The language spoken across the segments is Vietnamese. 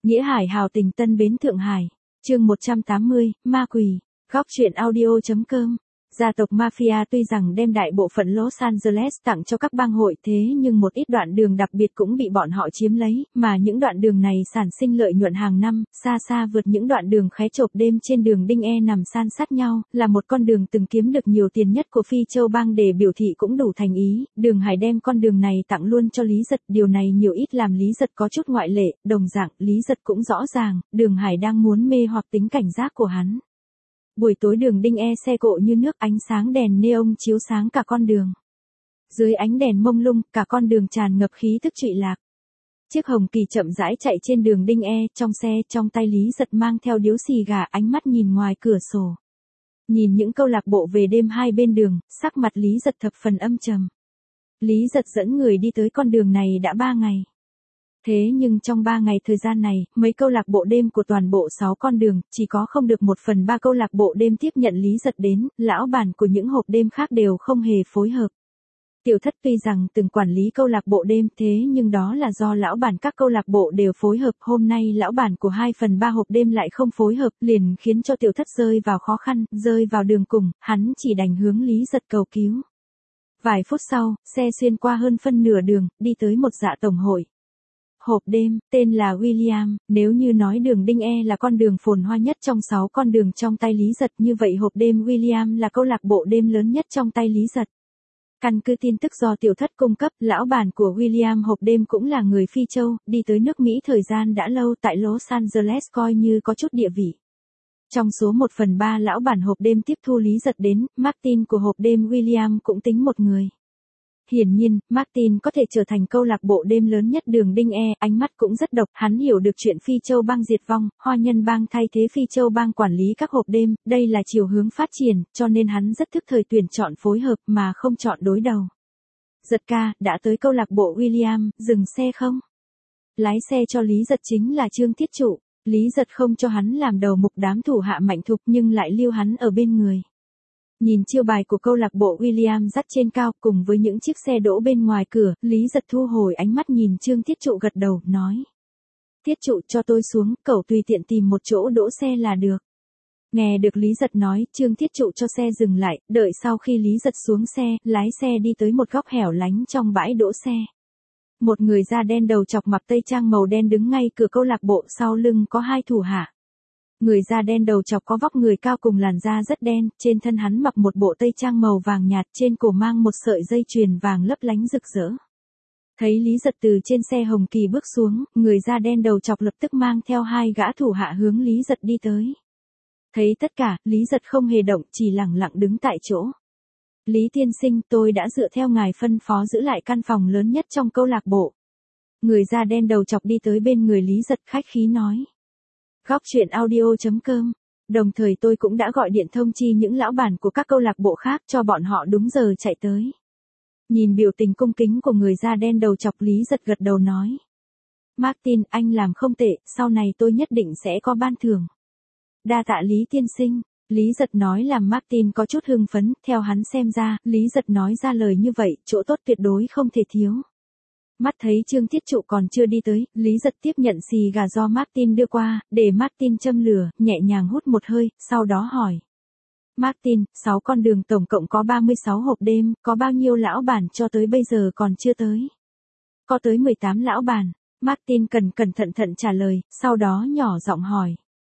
Nghĩa Hải hào tình Tân Bến Thượng Hải. Chương 180, Ma Quỷ. Góc truyện audio.com. Gia tộc Mafia tuy rằng đem đại bộ phận Los Angeles tặng cho các bang hội, thế nhưng một ít đoạn đường đặc biệt cũng bị bọn họ chiếm lấy, mà những đoạn đường này sản sinh lợi nhuận hàng năm, xa xa vượt những đoạn đường khé chộp đêm trên đường Đinh E nằm san sát nhau, là một con đường từng kiếm được nhiều tiền nhất của Phi Châu bang. Để biểu thị cũng đủ thành ý, Đường Hải đem con đường này tặng luôn cho Lý Giật, điều này nhiều ít làm Lý Giật có chút ngoại lệ, đồng dạng, Lý Giật cũng rõ ràng, Đường Hải đang muốn mê hoặc tính cảnh giác của hắn. Buổi tối đường Đinh E xe cộ như nước, ánh sáng đèn neon chiếu sáng cả con đường. Dưới ánh đèn mông lung, cả con đường tràn ngập khí thức trụy lạc. Chiếc Hồng Kỳ chậm rãi chạy trên đường Đinh E, trong xe, trong tay Lý Giật mang theo điếu xì gà, ánh mắt nhìn ngoài cửa sổ. Nhìn những câu lạc bộ về đêm hai bên đường, sắc mặt Lý Giật thập phần âm trầm. Lý Giật dẫn người đi tới con đường này đã 3 ngày. Thế nhưng trong 3 ngày thời gian này, mấy câu lạc bộ đêm của toàn bộ 6 con đường, chỉ có không được 1/3 câu lạc bộ đêm tiếp nhận Lý Giật đến, lão bản của những hộp đêm khác đều không hề phối hợp. Tiểu Thất tuy rằng từng quản lý câu lạc bộ đêm, thế nhưng đó là do lão bản các câu lạc bộ đều phối hợp, hôm nay lão bản của 2/3 hộp đêm lại không phối hợp, liền khiến cho Tiểu Thất rơi vào khó khăn, rơi vào đường cùng, hắn chỉ đành hướng Lý Giật cầu cứu. Vài phút sau, xe xuyên qua hơn phân nửa đường, đi tới một dạ tổng hội. Hộp đêm, tên là William, nếu như nói đường Đinh E là con đường phồn hoa nhất trong 6 con đường trong tay Lý Giật, như vậy hộp đêm William là câu lạc bộ đêm lớn nhất trong tay Lý Giật. Căn cứ tin tức do Tiểu Thất cung cấp, lão bản của William hộp đêm cũng là người Phi Châu, đi tới nước Mỹ thời gian đã lâu, tại Los Angeles coi như có chút địa vị. Trong số 1/3 lão bản hộp đêm tiếp thu Lý Giật đến, Martin của hộp đêm William cũng tính một người. Hiển nhiên, Martin có thể trở thành câu lạc bộ đêm lớn nhất đường Đinh E, ánh mắt cũng rất độc, hắn hiểu được chuyện Phi Châu bang diệt vong, Hoa Nhân bang thay thế Phi Châu bang quản lý các hộp đêm, đây là chiều hướng phát triển, cho nên hắn rất thức thời tuyển chọn phối hợp mà không chọn đối đầu. Giật ca, đã tới câu lạc bộ William, dừng xe không? Lái xe cho Lý Giật chính là Trương Thiết Trụ, Lý Giật không cho hắn làm đầu mục đám thủ hạ mạnh thục nhưng lại lưu hắn ở bên người. Nhìn chiêu bài của câu lạc bộ William dắt trên cao cùng với những chiếc xe đỗ bên ngoài cửa, Lý Giật thu hồi ánh mắt nhìn Trương Thiết Trụ gật đầu, nói. Thiết Trụ cho tôi xuống, cậu tùy tiện tìm một chỗ đỗ xe là được. Nghe được Lý Giật nói, Trương Thiết Trụ cho xe dừng lại, đợi sau khi Lý Giật xuống xe, lái xe đi tới một góc hẻo lánh trong bãi đỗ xe. Một người da đen đầu chọc mặc tây trang màu đen đứng ngay cửa câu lạc bộ, sau lưng có 2 thủ hạ. Người da đen đầu chọc có vóc người cao cùng làn da rất đen, trên thân hắn mặc một bộ tây trang màu vàng nhạt, trên cổ mang một sợi dây chuyền vàng lấp lánh rực rỡ. Thấy Lý Giật từ trên xe Hồng Kỳ bước xuống, người da đen đầu chọc lập tức mang theo 2 gã thủ hạ hướng Lý Giật đi tới. Thấy tất cả, Lý Giật không hề động, chỉ lẳng lặng đứng tại chỗ. Lý tiên sinh, tôi đã dựa theo ngài phân phó giữ lại căn phòng lớn nhất trong câu lạc bộ. Người da đen đầu chọc đi tới bên người Lý Giật khách khí nói. Góc truyện audio.com. Đồng thời tôi cũng đã gọi điện thông chi những lão bản của các câu lạc bộ khác cho bọn họ đúng giờ chạy tới. Nhìn biểu tình cung kính của người da đen đầu chọc, Lý Giật gật đầu nói. Martin, anh làm không tệ, sau này tôi nhất định sẽ có ban thưởng. Đa tạ Lý tiên sinh. Lý Giật nói làm Martin có chút hưng phấn, theo hắn xem ra, Lý Giật nói ra lời như vậy, chỗ tốt tuyệt đối không thể thiếu. Mắt thấy Trương Thiết Trụ còn chưa đi tới, Lý Giật tiếp nhận xì gà do Martin đưa qua, để Martin châm lửa, nhẹ nhàng hút một hơi, sau đó hỏi. Martin, 6 con đường tổng cộng có 36 hộp đêm, có bao nhiêu lão bản cho tới bây giờ còn chưa tới? Có tới 18 lão bản. Martin cẩn thận trả lời, sau đó nhỏ giọng hỏi.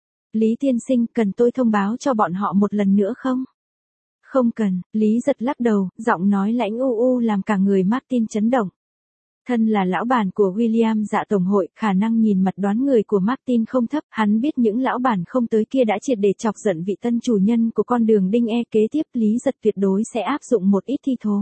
Lý tiên sinh, cần tôi thông báo cho bọn họ một lần nữa không? Không cần, Lý Giật lắc đầu, giọng nói lãnh u làm cả người Martin chấn động. Thân là lão bản của William dạ tổng hội, khả năng nhìn mặt đoán người của Martin không thấp, hắn biết những lão bản không tới kia đã triệt để chọc giận vị tân chủ nhân của con đường Đinh E, kế tiếp Lý Giật tuyệt đối sẽ áp dụng một ít thi thố.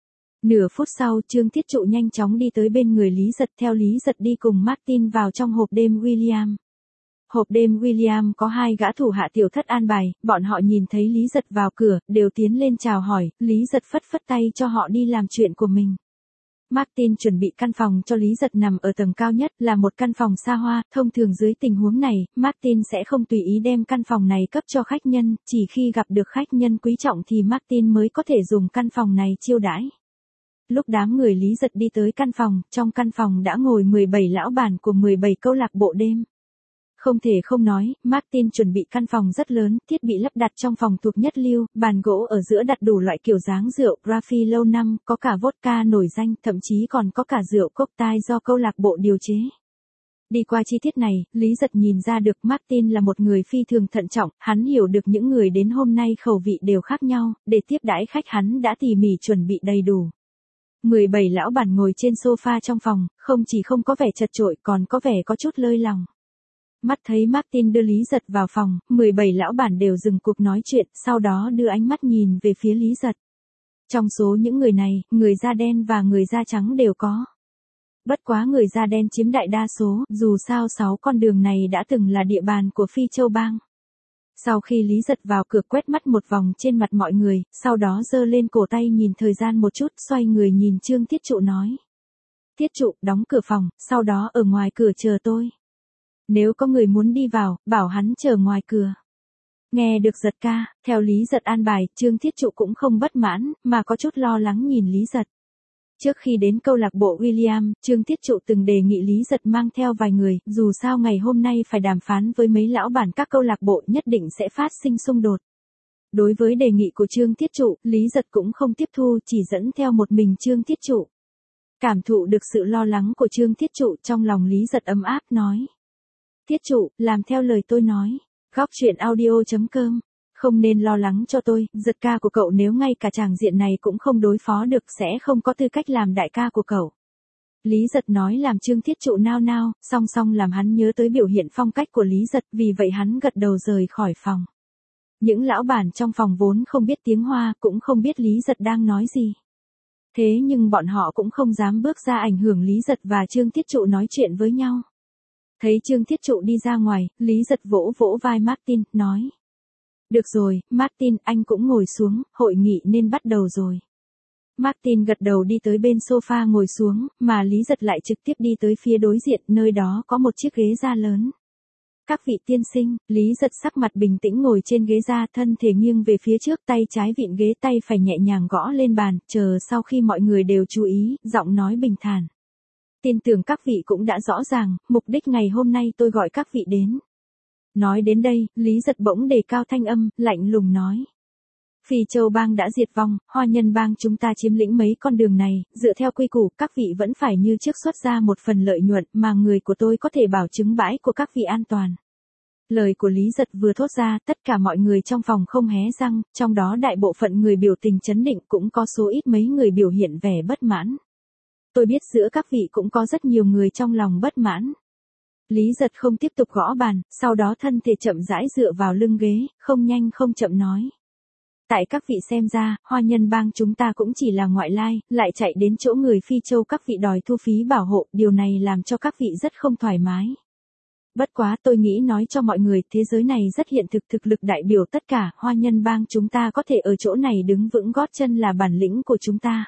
Nửa phút sau, Trương Thiết Trụ nhanh chóng đi tới bên người Lý Giật, theo Lý Giật đi cùng Martin vào trong hộp đêm William. Hộp đêm William có 2 gã thủ hạ Tiểu Thất an bài, bọn họ nhìn thấy Lý Giật vào cửa, đều tiến lên chào hỏi, Lý Giật phất tay cho họ đi làm chuyện của mình. Martin chuẩn bị căn phòng cho Lý Giật nằm ở tầng cao nhất, là một căn phòng xa hoa, thông thường dưới tình huống này, Martin sẽ không tùy ý đem căn phòng này cấp cho khách nhân, chỉ khi gặp được khách nhân quý trọng thì Martin mới có thể dùng căn phòng này chiêu đãi. Lúc đám người Lý Giật đi tới căn phòng, trong căn phòng đã ngồi 17 lão bản của 17 câu lạc bộ đêm. Không thể không nói, Martin chuẩn bị căn phòng rất lớn, thiết bị lắp đặt trong phòng thuộc nhất lưu, bàn gỗ ở giữa đặt đủ loại kiểu dáng rượu, Raffi lâu năm, có cả vodka nổi danh, thậm chí còn có cả rượu cocktail do câu lạc bộ điều chế. Đi qua chi tiết này, Lý Giật nhìn ra được Martin là một người phi thường thận trọng, hắn hiểu được những người đến hôm nay khẩu vị đều khác nhau, để tiếp đãi khách hắn đã tỉ mỉ chuẩn bị đầy đủ. 17 lão bản ngồi trên sofa trong phòng, không chỉ không có vẻ chật chội còn có vẻ có chút lơi lòng. Mắt thấy Martin đưa Lý Giật vào phòng, 17 lão bản đều dừng cuộc nói chuyện, sau đó đưa ánh mắt nhìn về phía Lý Giật. Trong số những người này, người da đen và người da trắng đều có. Bất quá người da đen chiếm đại đa số, dù sao 6 con đường này đã từng là địa bàn của Phi Châu Bang. Sau khi Lý Giật vào cửa quét mắt một vòng trên mặt mọi người, sau đó giơ lên cổ tay nhìn thời gian một chút, xoay người nhìn Trương Thiết Trụ nói. Thiết Trụ, đóng cửa phòng, sau đó ở ngoài cửa chờ tôi. Nếu có người muốn đi vào, bảo hắn chờ ngoài cửa. Nghe được Giật ca, theo Lý Giật an bài, Trương Thiết Trụ cũng không bất mãn, mà có chút lo lắng nhìn Lý Giật. Trước khi đến câu lạc bộ William, Trương Thiết Trụ từng đề nghị Lý Giật mang theo vài người, dù sao ngày hôm nay phải đàm phán với mấy lão bản các câu lạc bộ nhất định sẽ phát sinh xung đột. Đối với đề nghị của Trương Thiết Trụ, Lý Giật cũng không tiếp thu, chỉ dẫn theo một mình Trương Thiết Trụ. Cảm thụ được sự lo lắng của Trương Thiết Trụ, trong lòng Lý Giật ấm áp nói. Thiết Trụ, làm theo lời tôi nói. Góc truyện audio.com. Không nên lo lắng cho tôi, Giật ca của cậu nếu ngay cả tràng diện này cũng không đối phó được sẽ không có tư cách làm đại ca của cậu. Lý Giật nói làm Trương Thiết Trụ nao nao, song song làm hắn nhớ tới biểu hiện phong cách của Lý Giật, vì vậy hắn gật đầu rời khỏi phòng. Những lão bản trong phòng vốn không biết tiếng Hoa, cũng không biết Lý Giật đang nói gì. Thế nhưng bọn họ cũng không dám bước ra ảnh hưởng Lý Giật và Trương Thiết Trụ nói chuyện với nhau. Thấy Trương Thiết Trụ đi ra ngoài, Lý Giật vỗ vỗ vai Martin, nói. Được rồi, Martin, anh cũng ngồi xuống, hội nghị nên bắt đầu rồi. Martin gật đầu đi tới bên sofa ngồi xuống, mà Lý Giật lại trực tiếp đi tới phía đối diện, nơi đó có một chiếc ghế da lớn. Các vị tiên sinh, Lý Giật sắc mặt bình tĩnh ngồi trên ghế da, thân thể nghiêng về phía trước, tay trái vịn ghế, tay phải nhẹ nhàng gõ lên bàn, chờ sau khi mọi người đều chú ý, giọng nói bình thản. Tin tưởng các vị cũng đã rõ ràng, mục đích ngày hôm nay tôi gọi các vị đến. Nói đến đây, Lý Giật bỗng đề cao thanh âm, lạnh lùng nói. Phi Châu Bang đã diệt vong, Hoa Nhân Bang chúng ta chiếm lĩnh mấy con đường này, dựa theo quy củ, các vị vẫn phải như trước xuất ra một phần lợi nhuận mà người của tôi có thể bảo chứng bãi của các vị an toàn. Lời của Lý Giật vừa thốt ra, tất cả mọi người trong phòng không hé răng, trong đó đại bộ phận người biểu tình trấn định, cũng có số ít mấy người biểu hiện vẻ bất mãn. Tôi biết giữa các vị cũng có rất nhiều người trong lòng bất mãn. Lý Giật không tiếp tục gõ bàn, sau đó thân thể chậm rãi dựa vào lưng ghế, không nhanh không chậm nói. Tại các vị xem ra, Hoa Nhân Bang chúng ta cũng chỉ là ngoại lai, lại chạy đến chỗ người Phi Châu các vị đòi thu phí bảo hộ, điều này làm cho các vị rất không thoải mái. Bất quá tôi nghĩ nói cho mọi người, thế giới này rất hiện thực, thực lực đại biểu tất cả, Hoa Nhân Bang chúng ta có thể ở chỗ này đứng vững gót chân là bản lĩnh của chúng ta.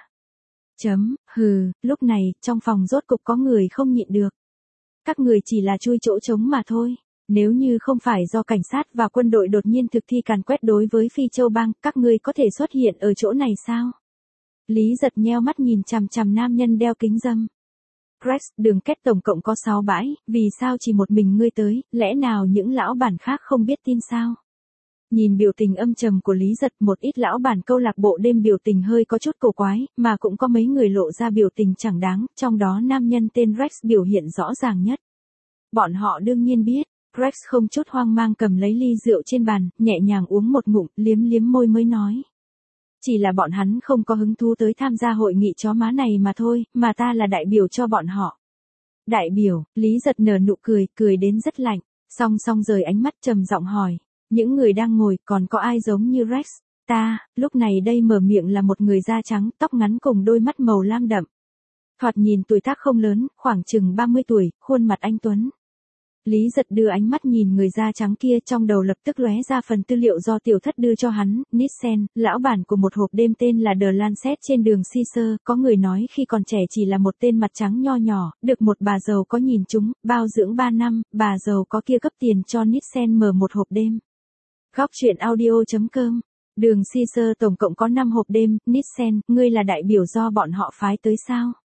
Lúc này, trong phòng rốt cục có người không nhịn được. Các người chỉ là chui chỗ trống mà thôi. Nếu như không phải do cảnh sát và quân đội đột nhiên thực thi càn quét đối với Phi Châu Bang, các ngươi có thể xuất hiện ở chỗ này sao? Lý Giật nheo mắt nhìn chằm chằm nam nhân đeo kính râm. Rex, đường kết tổng cộng có 6 bãi, vì sao chỉ một mình ngươi tới, lẽ nào những lão bản khác không biết tin sao? Nhìn biểu tình âm trầm của Lý Giật, một ít lão bản câu lạc bộ đêm biểu tình hơi có chút cổ quái, mà cũng có mấy người lộ ra biểu tình chẳng đáng, trong đó nam nhân tên Rex biểu hiện rõ ràng nhất. Bọn họ đương nhiên biết, Rex không chút hoang mang cầm lấy ly rượu trên bàn, nhẹ nhàng uống một ngụm, liếm liếm môi mới nói. Chỉ là bọn hắn không có hứng thú tới tham gia hội nghị chó má này mà thôi, mà ta là đại biểu cho bọn họ. Đại biểu, Lý Giật nở nụ cười, cười đến rất lạnh, song song rời ánh mắt trầm giọng hỏi. Những người đang ngồi, còn có ai giống như Rex? Ta, lúc này đây mở miệng là một người da trắng, tóc ngắn cùng đôi mắt màu lam đậm. Thoạt nhìn tuổi tác không lớn, khoảng chừng 30 tuổi, khuôn mặt anh tuấn. Lý Giật đưa ánh mắt nhìn người da trắng kia, trong đầu lập tức lóe ra phần tư liệu do tiểu thất đưa cho hắn, Nissen, lão bản của một hộp đêm tên là The Lancet trên đường Caesar, có người nói khi còn trẻ chỉ là một tên mặt trắng nho nhỏ, được một bà giàu có nhìn chúng, bao dưỡng 3 năm, bà giàu có kia cấp tiền cho Nissen mở một hộp đêm. Góc truyện audio.com. Đường Caesar tổng cộng có 5 hộp đêm, Nissen, ngươi là đại biểu do bọn họ phái tới sao?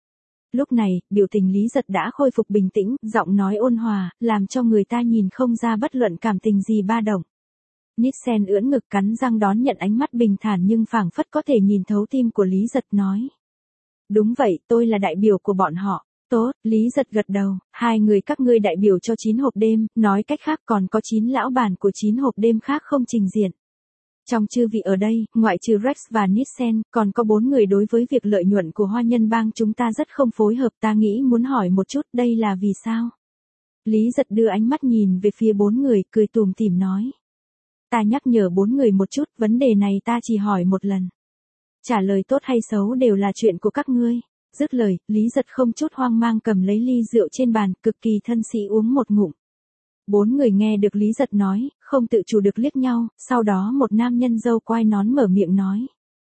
Lúc này, biểu tình Lý Giật đã khôi phục bình tĩnh, giọng nói ôn hòa, làm cho người ta nhìn không ra bất luận cảm tình gì ba động. Nielsen ưỡn ngực cắn răng đón nhận ánh mắt bình thản nhưng phảng phất có thể nhìn thấu tim của Lý Giật nói. Đúng vậy, tôi là đại biểu của bọn họ. Tốt, Lý Giật gật đầu, hai người các ngươi đại biểu cho 9 hộp đêm, nói cách khác còn có 9 lão bản của 9 hộp đêm khác không trình diện. Trong chư vị ở đây, ngoại trừ Rex và Nielsen, còn có 4 người đối với việc lợi nhuận của Hoa Nhân Bang chúng ta rất không phối hợp, ta nghĩ muốn hỏi một chút đây là vì sao? Lý Giật đưa ánh mắt nhìn về phía 4 người, cười tủm tỉm nói. Ta nhắc nhở 4 người một chút, vấn đề này ta chỉ hỏi một lần. Trả lời tốt hay xấu đều là chuyện của các ngươi. Dứt lời, Lý Giật không chút hoang mang cầm lấy ly rượu trên bàn, cực kỳ thân sĩ uống một ngụm. 4 người nghe được Lý Giật nói, không tự chủ được liếc nhau, sau đó một nam nhân râu quai nón mở miệng nói.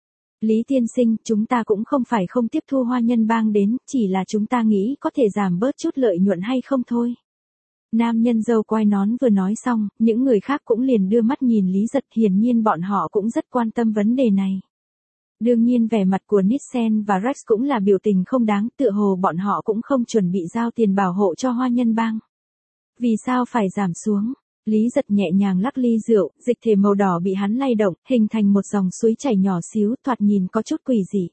Lý tiên sinh, chúng ta cũng không phải không tiếp thu Hoa Nhân Bang đến, chỉ là chúng ta nghĩ có thể giảm bớt chút lợi nhuận hay không thôi. Nam nhân râu quai nón vừa nói xong, những người khác cũng liền đưa mắt nhìn Lý Giật, hiển nhiên bọn họ cũng rất quan tâm vấn đề này. Đương nhiên vẻ mặt của Nielsen và Rex cũng là biểu tình không đáng, tựa hồ bọn họ cũng không chuẩn bị giao tiền bảo hộ cho Hoa Nhân Bang. Vì sao phải giảm xuống? Lý Giật nhẹ nhàng lắc ly rượu, dịch thể màu đỏ bị hắn lay động, hình thành một dòng suối chảy nhỏ xíu, thoạt nhìn có chút quỷ dị.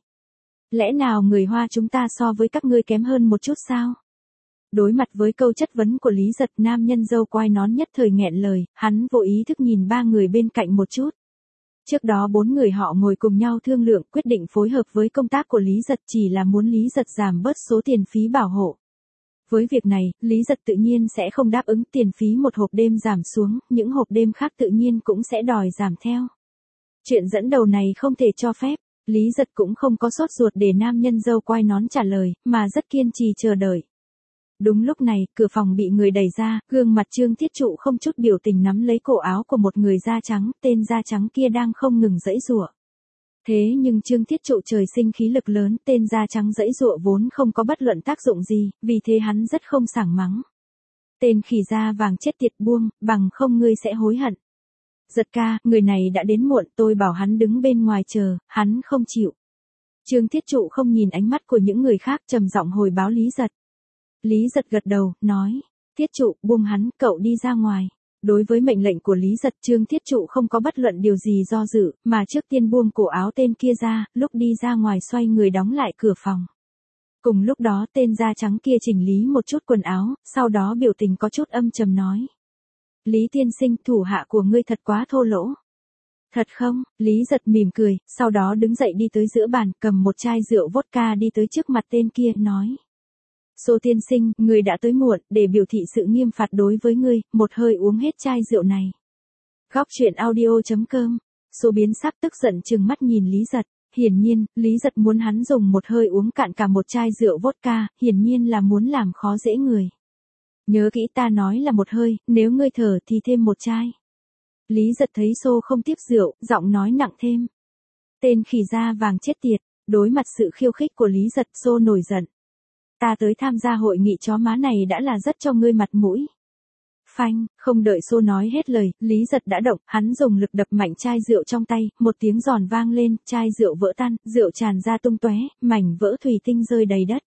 Lẽ nào người Hoa chúng ta so với các ngươi kém hơn một chút sao? Đối mặt với câu chất vấn của Lý Giật, nam nhân râu quai nón nhất thời nghẹn lời, hắn vô ý thức nhìn ba người bên cạnh một chút. Trước đó 4 người họ ngồi cùng nhau thương lượng quyết định phối hợp với công tác của Lý Giật chỉ là muốn Lý Giật giảm bớt số tiền phí bảo hộ. Với việc này, Lý Giật tự nhiên sẽ không đáp ứng tiền phí một hộp đêm giảm xuống, những hộp đêm khác tự nhiên cũng sẽ đòi giảm theo. Chuyện dẫn đầu này không thể cho phép, Lý Giật cũng không có sốt ruột để nam nhân râu quai nón trả lời, mà rất kiên trì chờ đợi. Đúng lúc này, cửa phòng bị người đẩy ra, gương mặt Trương Thiết Trụ không chút biểu tình nắm lấy cổ áo của một người da trắng, tên da trắng kia đang không ngừng giãy giụa. Thế nhưng Trương Thiết Trụ trời sinh khí lực lớn, tên da trắng giãy giụa vốn không có bất luận tác dụng gì, vì thế hắn rất không sảng mắng. Tên khỉ da vàng chết tiệt, buông, bằng không ngươi sẽ hối hận. Giật ca, người này đã đến muộn, tôi bảo hắn đứng bên ngoài chờ, hắn không chịu. Trương Thiết Trụ không nhìn ánh mắt của những người khác, trầm giọng hồi báo Lý Giật. Lý Giật gật đầu, nói, Thiết Trụ, buông hắn, cậu đi ra ngoài. Đối với mệnh lệnh của Lý Giật, Trương Thiết Trụ không có bất luận điều gì do dự, mà trước tiên buông cổ áo tên kia ra, lúc đi ra ngoài xoay người đóng lại cửa phòng. Cùng lúc đó tên da trắng kia chỉnh lý một chút quần áo, sau đó biểu tình có chút âm trầm nói. Lý tiên sinh, thủ hạ của ngươi thật quá thô lỗ. Thật không? Lý Giật mỉm cười, sau đó đứng dậy đi tới giữa bàn, cầm một chai rượu vodka đi tới trước mặt tên kia, nói. Sô tiên sinh, ngươi đã tới muộn, để biểu thị sự nghiêm phạt đối với ngươi, một hơi uống hết chai rượu này. Góc truyện audio.com. Sô biến sắc tức giận trừng mắt nhìn Lý Giật. Hiển nhiên, Lý Giật muốn hắn dùng một hơi uống cạn cả một chai rượu vodka, hiển nhiên là muốn làm khó dễ người. Nhớ kỹ ta nói là một hơi, nếu ngươi thở thì thêm một chai. Lý Giật thấy Sô không tiếp rượu, giọng nói nặng thêm. Tên khỉ da vàng chết tiệt, đối mặt sự khiêu khích của Lý Giật, Sô nổi giận. Ta tới tham gia hội nghị chó má này đã là rất cho ngươi mặt mũi. Phanh, không đợi Sô nói hết lời, Lý Giật đã động, hắn dùng lực đập mạnh chai rượu trong tay, một tiếng giòn vang lên, chai rượu vỡ tan, rượu tràn ra tung tóe, mảnh vỡ thủy tinh rơi đầy đất.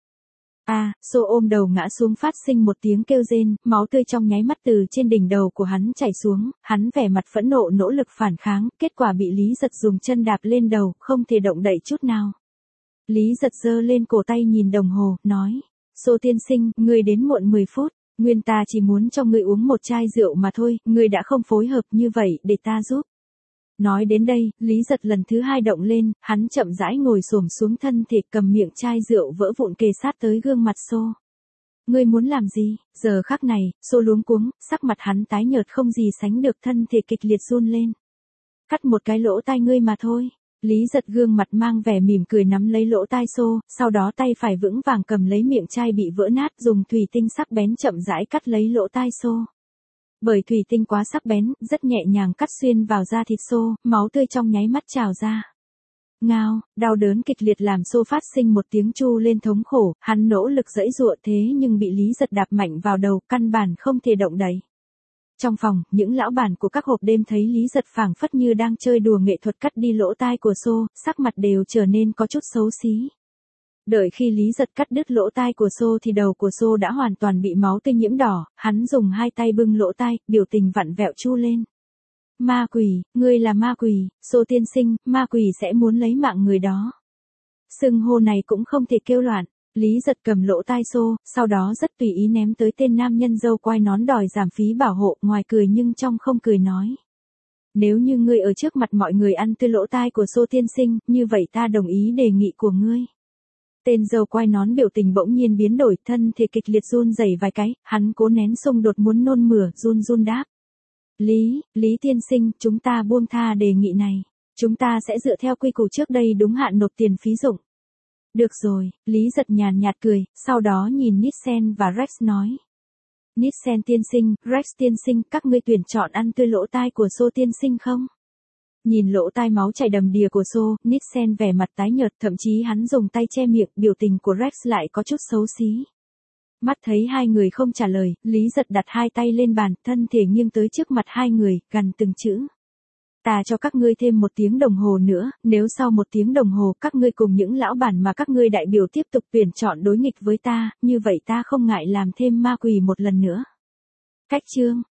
Sô ôm đầu ngã xuống phát sinh một tiếng kêu rên, máu tươi trong nháy mắt từ trên đỉnh đầu của hắn chảy xuống, hắn vẻ mặt phẫn nộ nỗ lực phản kháng, kết quả bị Lý Giật dùng chân đạp lên đầu, không thể động đậy chút nào. Lý Giật giơ lên cổ tay nhìn đồng hồ, nói, Sô tiên sinh, ngươi đến muộn 10 phút, nguyên ta chỉ muốn cho ngươi uống một chai rượu mà thôi, ngươi đã không phối hợp như vậy, để ta giúp. Nói đến đây, Lý Giật lần thứ 2 động lên, hắn chậm rãi ngồi xổm xuống thân thể cầm miệng chai rượu vỡ vụn kề sát tới gương mặt Sô. Ngươi muốn làm gì? Giờ khắc này, Sô luống cuống, sắc mặt hắn tái nhợt không gì sánh được, thân thể kịch liệt run lên. Cắt một cái lỗ tai ngươi mà thôi. Lý Giật gương mặt mang vẻ mỉm cười nắm lấy lỗ tai Sô, sau đó tay phải vững vàng cầm lấy miệng chai bị vỡ nát, dùng thủy tinh sắc bén chậm rãi cắt lấy lỗ tai Sô. Bởi thủy tinh quá sắc bén, rất nhẹ nhàng cắt xuyên vào da thịt Sô, máu tươi trong nháy mắt trào ra. Ngao, đau đớn kịch liệt làm Sô phát sinh một tiếng tru lên thống khổ, hắn nỗ lực giãy giụa thế nhưng bị Lý Giật đạp mạnh vào đầu, căn bản không thể động đậy. Trong phòng, những lão bản của các hộp đêm thấy Lý Giật phảng phất như đang chơi đùa nghệ thuật cắt đi lỗ tai của Sô, sắc mặt đều trở nên có chút xấu xí. Đợi khi Lý Giật cắt đứt lỗ tai của Xô thì đầu của Xô đã hoàn toàn bị máu tươi nhiễm đỏ, hắn dùng hai tay bưng lỗ tai, biểu tình vặn vẹo chu lên. Ma quỷ, ngươi là ma quỷ, Xô tiên sinh, ma quỷ sẽ muốn lấy mạng người đó. Xưng hô này cũng không thể kêu loạn. Lý Giật cầm lỗ tai Xô, sau đó rất tùy ý ném tới tên nam nhân râu quai nón đòi giảm phí bảo hộ, ngoài cười nhưng trong không cười nói. Nếu như ngươi ở trước mặt mọi người ăn tươi lỗ tai của Xô tiên sinh, như vậy ta đồng ý đề nghị của ngươi. Tên râu quai nón biểu tình bỗng nhiên biến đổi, thân thể kịch liệt run rẩy vài cái, hắn cố nén xung đột muốn nôn mửa, run run đáp. Lý tiên sinh, chúng ta buông tha đề nghị này. Chúng ta sẽ dựa theo quy củ trước đây đúng hạn nộp tiền phí dụng. Được rồi, Lý Giật nhàn nhạt cười, sau đó nhìn Nielsen và Rex nói. Nielsen tiên sinh, Rex tiên sinh, các ngươi tuyển chọn ăn tươi lỗ tai của Xô tiên sinh không? Nhìn lỗ tai máu chảy đầm đìa của Xô, Nielsen vẻ mặt tái nhợt, thậm chí hắn dùng tay che miệng, biểu tình của Rex lại có chút xấu xí. Mắt thấy hai người không trả lời, Lý Giật đặt hai tay lên bàn, thân thể nghiêng tới trước mặt hai người, gằn từng chữ. Ta cho các ngươi thêm 1 tiếng đồng hồ nữa, nếu sau 1 tiếng đồng hồ các ngươi cùng những lão bản mà các ngươi đại biểu tiếp tục tuyển chọn đối nghịch với ta, như vậy ta không ngại làm thêm ma quỷ một lần nữa. Cách chương